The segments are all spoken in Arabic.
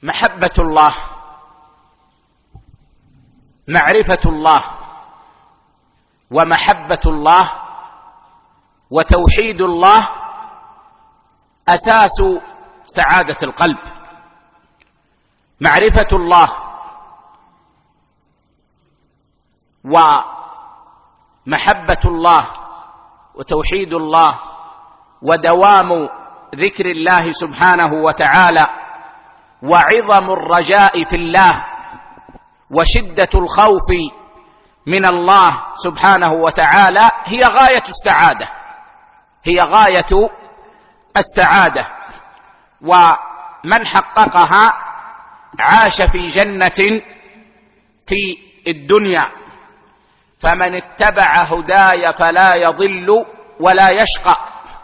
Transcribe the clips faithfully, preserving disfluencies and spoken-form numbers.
محبة الله، معرفة الله، ومحبة الله وتوحيد الله أساس سعادة القلب. معرفة الله ومحبة الله وتوحيد الله ودوام ذكر الله سبحانه وتعالى وعظم الرجاء في الله وشدة الخوف من الله سبحانه وتعالى هي غاية السعادة، هي غاية السعادة. ومن حققها عاش في جنة في الدنيا. فمن اتبع هداي فلا يضل ولا يشقى،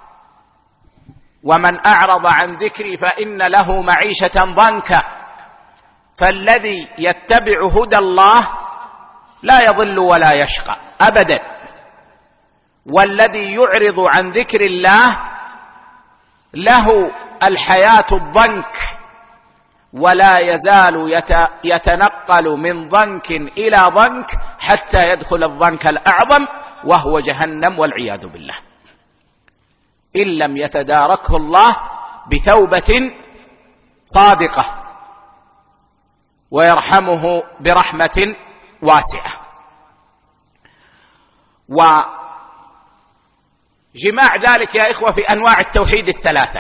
ومن أعرض عن ذكري فإن له معيشة ضنكا. فالذي يتبع هدى الله لا يضل ولا يشقى أبدا، والذي يعرض عن ذكر الله له الحياة الضنك، ولا يزال يتنقل من ضنك إلى ضنك حتى يدخل الضنك الأعظم وهو جهنم والعياذ بالله، إن لم يتداركه الله بتوبة صادقة ويرحمه برحمة واسعة. وجماع ذلك يا إخوة في أنواع التوحيد الثلاثة: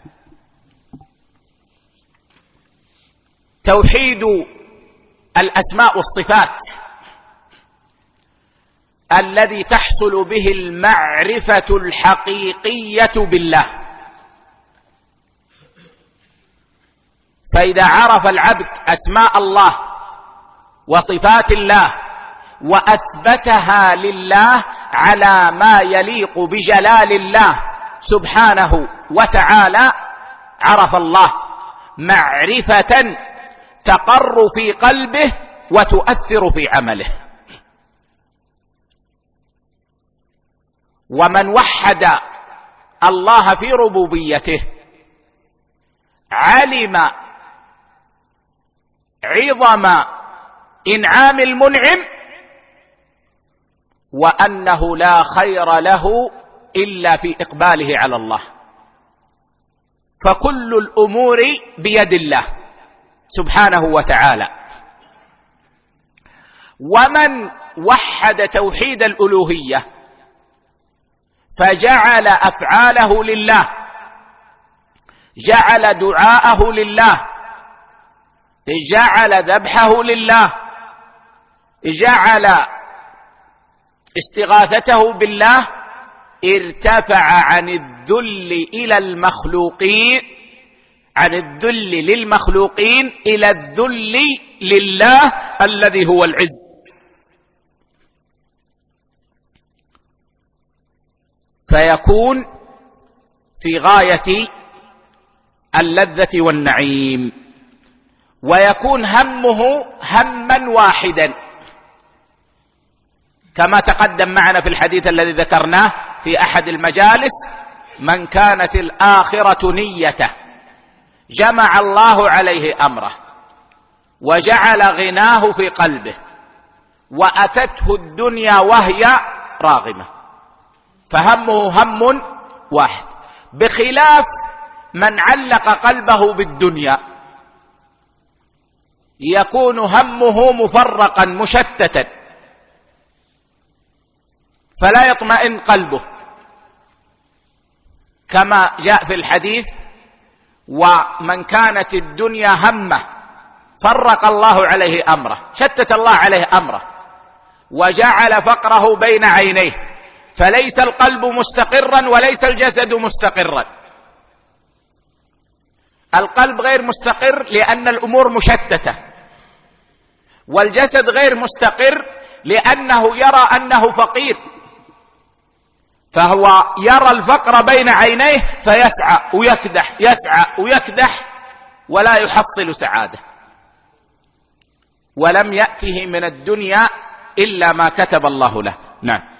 توحيد الأسماء والصفات الذي تحصل به المعرفة الحقيقية بالله. فإذا عرف العبد أسماء الله وصفات الله وأثبتها لله على ما يليق بجلال الله سبحانه وتعالى، عرف الله معرفة تقر في قلبه وتؤثر في عمله. ومن وحد الله في ربوبيته علم عظم إنعام المنعم، وأنه لا خير له إلا في إقباله على الله. فكل الأمور بيد الله سبحانه وتعالى. ومن وحد توحيد الألوهية فجعل أفعاله لله، جعل دعاءه لله، جعل ذبحه لله، جعل استغاثته بالله، ارتفع عن الذل إلى المخلوقين، عن الذل للمخلوقين إلى الذل لله الذي هو العز. فيكون في غاية اللذة والنعيم، ويكون همه هما واحدا كما تقدم معنا في الحديث الذي ذكرناه في أحد المجالس: من كانت الآخرة نيته جمع الله عليه أمره وجعل غناه في قلبه وأتته الدنيا وهي راغمة، فهمه هم واحد، بخلاف من علق قلبه بالدنيا يكون همه مفرقا مشتتا فلا يطمئن قلبه، كما جاء في الحديث: ومن كانت الدنيا همه فرق الله عليه أمره، شتت الله عليه أمره وجعل فقره بين عينيه، فليس القلب مستقرا وليس الجسد مستقرا. القلب غير مستقر لأن الأمور مشتتة، والجسد غير مستقر لأنه يرى أنه فقير، فهو يرى الفقر بين عينيه فيسعى ويكدح، يسعى ويكدح ولا يحصل سعادة، ولم يأته من الدنيا إلا ما كتب الله له. نعم.